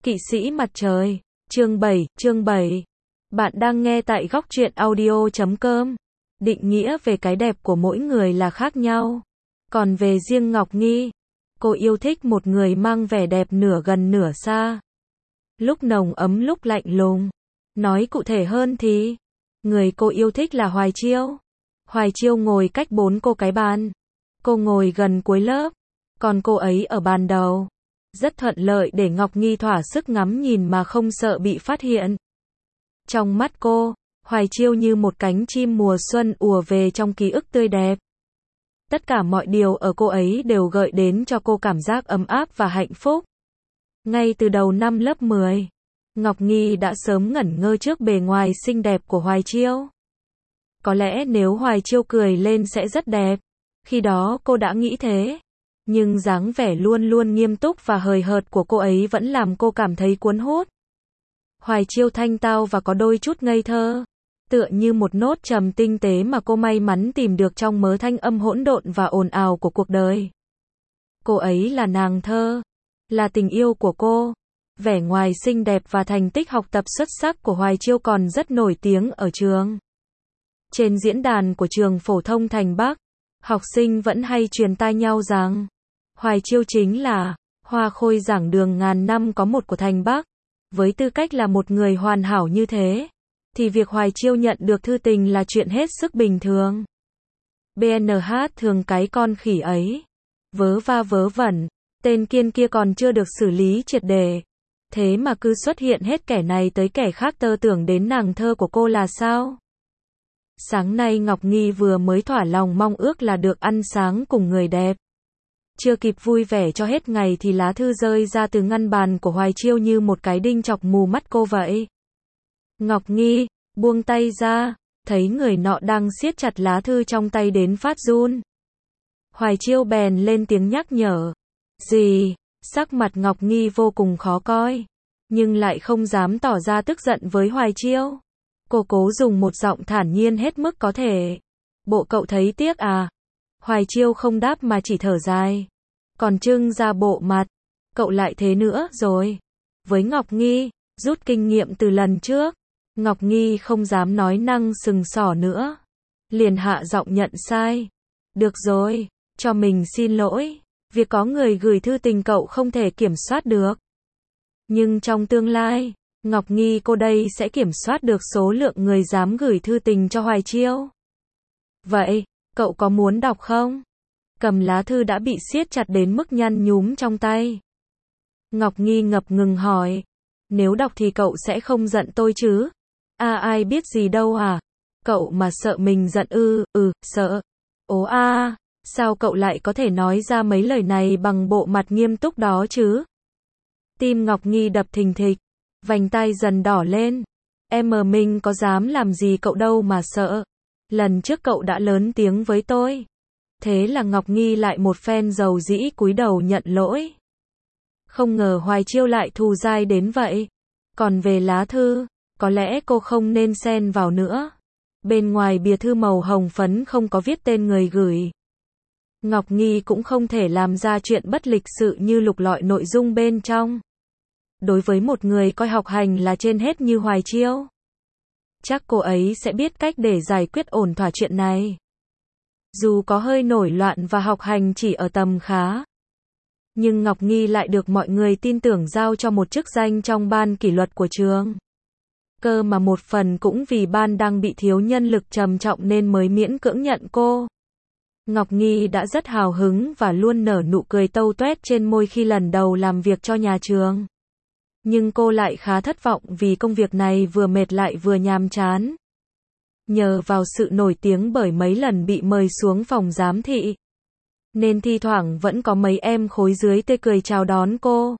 Kỵ sĩ mặt trời, chương 7. Bạn đang nghe tại góc truyện audio.com. Định nghĩa về cái đẹp của mỗi người là khác nhau. Còn về riêng Ngọc Nghi, cô yêu thích một người mang vẻ đẹp nửa gần nửa xa. Lúc nồng ấm lúc lạnh lùng. Nói cụ thể hơn thì, người cô yêu thích là Hoài Chiêu. Hoài Chiêu ngồi cách 4 cô cái bàn. Cô ngồi gần cuối lớp, còn cô ấy ở bàn đầu. Rất thuận lợi để Ngọc Nghi thỏa sức ngắm nhìn mà không sợ bị phát hiện. Trong mắt cô, Hoài Chiêu như một cánh chim mùa xuân ùa về trong ký ức tươi đẹp. Tất cả mọi điều ở cô ấy đều gợi đến cho cô cảm giác ấm áp và hạnh phúc. Ngay từ đầu năm lớp 10, Ngọc Nghi đã sớm ngẩn ngơ trước bề ngoài xinh đẹp của Hoài Chiêu. Có lẽ nếu Hoài Chiêu cười lên sẽ rất đẹp. Khi đó cô đã nghĩ thế. Nhưng dáng vẻ luôn luôn nghiêm túc và hời hợt của cô ấy vẫn làm cô cảm thấy cuốn hút. Hoài Chiêu thanh tao và có đôi chút ngây thơ, tựa như một nốt trầm tinh tế mà cô may mắn tìm được trong mớ thanh âm hỗn độn và ồn ào của cuộc đời. Cô ấy là nàng thơ, là tình yêu của cô. Vẻ ngoài xinh đẹp và thành tích học tập xuất sắc của Hoài Chiêu còn rất nổi tiếng ở trường. Trên diễn đàn của trường phổ thông Thành Bắc, học sinh vẫn hay truyền tai nhau rằng Hoài Chiêu chính là hoa khôi giảng đường ngàn năm có một của Thành Bắc. Với tư cách là một người hoàn hảo như thế, thì việc Hoài Chiêu nhận được thư tình là chuyện hết sức bình thường. BNH thường cái con khỉ ấy. Vớ va vớ vẩn, tên kiên kia còn chưa được xử lý triệt để. Thế mà cứ xuất hiện hết kẻ này tới kẻ khác tơ tưởng đến nàng thơ của cô là sao? Sáng nay Ngọc Nghi vừa mới thỏa lòng mong ước là được ăn sáng cùng người đẹp. Chưa kịp vui vẻ cho hết ngày thì lá thư rơi ra từ ngăn bàn của Hoài Chiêu như một cái đinh chọc mù mắt cô vậy. Ngọc Nghi buông tay ra, thấy người nọ đang siết chặt lá thư trong tay đến phát run. Hoài Chiêu bèn lên tiếng nhắc nhở. Gì? Sắc mặt Ngọc Nghi vô cùng khó coi, nhưng lại không dám tỏ ra tức giận với Hoài Chiêu. Cô cố dùng một giọng thản nhiên hết mức có thể. Bộ cậu thấy tiếc à? Hoài Chiêu không đáp mà chỉ thở dài. Còn trưng ra bộ mặt. Cậu lại thế nữa rồi. Với Ngọc Nghi, rút kinh nghiệm từ lần trước, Ngọc Nghi không dám nói năng sừng sỏ nữa. Liền hạ giọng nhận sai. Được rồi, cho mình xin lỗi. Việc có người gửi thư tình cậu không thể kiểm soát được. Nhưng trong tương lai, Ngọc Nghi cô đây sẽ kiểm soát được số lượng người dám gửi thư tình cho Hoài Chiêu. Vậy, cậu có muốn đọc không? Cầm lá thư đã bị siết chặt đến mức nhăn nhúm trong tay. Ngọc Nghi ngập ngừng hỏi. Nếu đọc thì cậu sẽ không giận tôi chứ? Ai biết gì đâu à? Cậu mà sợ mình giận sợ. Ố sao cậu lại có thể nói ra mấy lời này bằng bộ mặt nghiêm túc đó chứ? Tim Ngọc Nghi đập thình thịch, vành tai dần đỏ lên. Mình có dám làm gì cậu đâu mà sợ. Lần trước cậu đã lớn tiếng với tôi. Thế là Ngọc Nghi lại một phen dầu dĩ cúi đầu nhận lỗi. Không ngờ Hoài Chiêu lại thù dai đến vậy. Còn về lá thư, có lẽ cô không nên xen vào nữa. Bên ngoài bìa thư màu hồng phấn không có viết tên người gửi. Ngọc Nghi cũng không thể làm ra chuyện bất lịch sự như lục lọi nội dung bên trong. Đối với một người coi học hành là trên hết như Hoài Chiêu, chắc cô ấy sẽ biết cách để giải quyết ổn thỏa chuyện này. Dù có hơi nổi loạn và học hành chỉ ở tầm khá, nhưng Ngọc Nghi lại được mọi người tin tưởng giao cho một chức danh trong ban kỷ luật của trường. Cơ mà một phần cũng vì ban đang bị thiếu nhân lực trầm trọng nên mới miễn cưỡng nhận cô. Ngọc Nghi đã rất hào hứng và luôn nở nụ cười tâu toét trên môi khi lần đầu làm việc cho nhà trường. Nhưng cô lại khá thất vọng vì công việc này vừa mệt lại vừa nhàm chán. Nhờ vào sự nổi tiếng bởi mấy lần bị mời xuống phòng giám thị, nên thi thoảng vẫn có mấy em khối dưới tươi cười chào đón cô.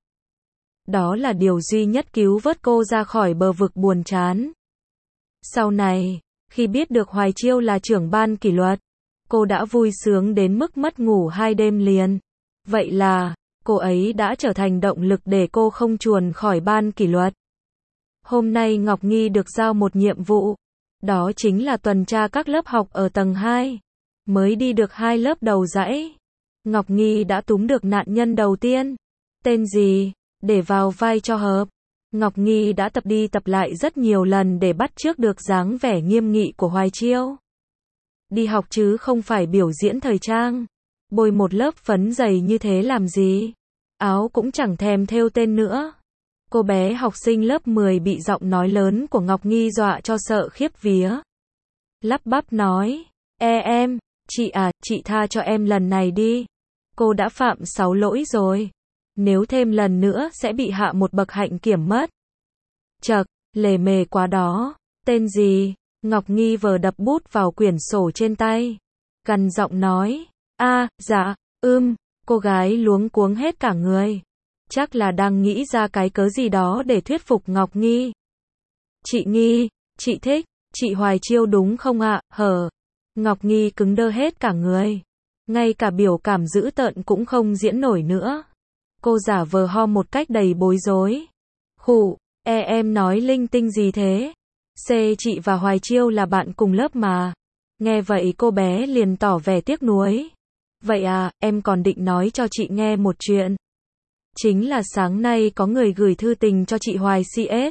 Đó là điều duy nhất cứu vớt cô ra khỏi bờ vực buồn chán. Sau này, khi biết được Hoài Chiêu là trưởng ban kỷ luật, cô đã vui sướng đến mức mất ngủ 2 đêm liền. Vậy là, cô ấy đã trở thành động lực để cô không chuồn khỏi ban kỷ luật. Hôm nay Ngọc Nghi được giao một nhiệm vụ. Đó chính là tuần tra các lớp học ở tầng 2. Mới đi được 2 lớp đầu dãy, Ngọc Nghi đã túm được nạn nhân đầu tiên. Tên gì? Để vào vai cho hợp. Ngọc Nghi đã tập đi tập lại rất nhiều lần để bắt chước được dáng vẻ nghiêm nghị của Hoài Chiêu. Đi học chứ không phải biểu diễn thời trang. Bôi một lớp phấn dày như thế làm gì? Áo cũng chẳng thèm thêu tên nữa. Cô bé học sinh lớp 10 bị giọng nói lớn của Ngọc Nghi dọa cho sợ khiếp vía. Lắp bắp nói, em, chị à, chị tha cho em lần này đi. Cô đã phạm 6 lỗi rồi. Nếu thêm lần nữa sẽ bị hạ một bậc hạnh kiểm mất. Chậc, lề mề quá đó. Tên gì? Ngọc Nghi vờ đập bút vào quyển sổ trên tay. Gằn giọng nói, dạ, cô gái luống cuống hết cả người. Chắc là đang nghĩ ra cái cớ gì đó để thuyết phục Ngọc Nghi. Chị Nghi, chị thích, chị Hoài Chiêu đúng không ạ? Ngọc Nghi cứng đơ hết cả người. Ngay cả biểu cảm dữ tợn cũng không diễn nổi nữa. Cô giả vờ ho một cách đầy bối rối. Khụ, em nói linh tinh gì thế? Chị và Hoài Chiêu là bạn cùng lớp mà. Nghe vậy cô bé liền tỏ vẻ tiếc nuối. Vậy à, em còn định nói cho chị nghe một chuyện. Chính là sáng nay có người gửi thư tình cho chị Hoài CS.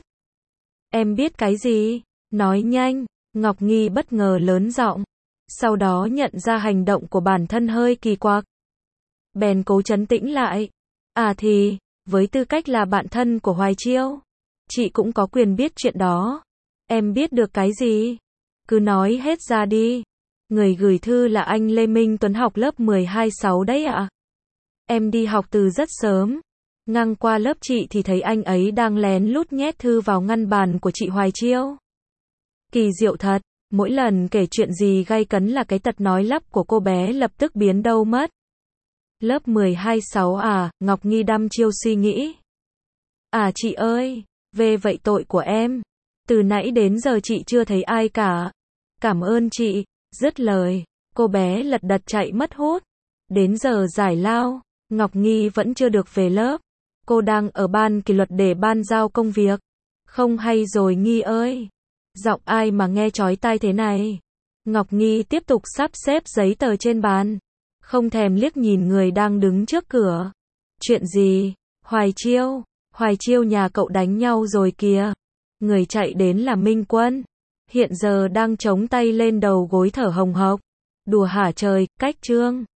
Em biết cái gì? Nói nhanh. Ngọc Nghi bất ngờ lớn giọng. Sau đó nhận ra hành động của bản thân hơi kỳ quặc. Bèn cố trấn tĩnh lại. Thì, với tư cách là bạn thân của Hoài Chiêu, chị cũng có quyền biết chuyện đó. Em biết được cái gì? Cứ nói hết ra đi. Người gửi thư là anh Lê Minh Tuấn học lớp 12-6 đấy ạ. Em đi học từ rất sớm. Ngang qua lớp chị thì thấy anh ấy đang lén lút nhét thư vào ngăn bàn của chị Hoài Chiêu. Kỳ diệu thật, mỗi lần kể chuyện gì gay cấn là cái tật nói lắp của cô bé lập tức biến đâu mất. Lớp 12-6 à, Ngọc Nghi đăm chiêu suy nghĩ. Chị ơi, về vậy tội của em. Từ nãy đến giờ chị chưa thấy ai cả. Cảm ơn chị. Dứt lời, cô bé lật đật chạy mất hút. Đến giờ giải lao, Ngọc Nghi vẫn chưa được về lớp. Cô đang ở ban kỷ luật để ban giao công việc. Không hay rồi Nghi ơi. Giọng ai mà nghe chói tai thế này? Ngọc Nghi tiếp tục sắp xếp giấy tờ trên bàn. Không thèm liếc nhìn người đang đứng trước cửa. Chuyện gì? Hoài Chiêu nhà cậu đánh nhau rồi kìa. Người chạy đến là Minh Quân. Hiện giờ đang chống tay lên đầu gối thở hồng hộc. Đùa hả trời, cách chương.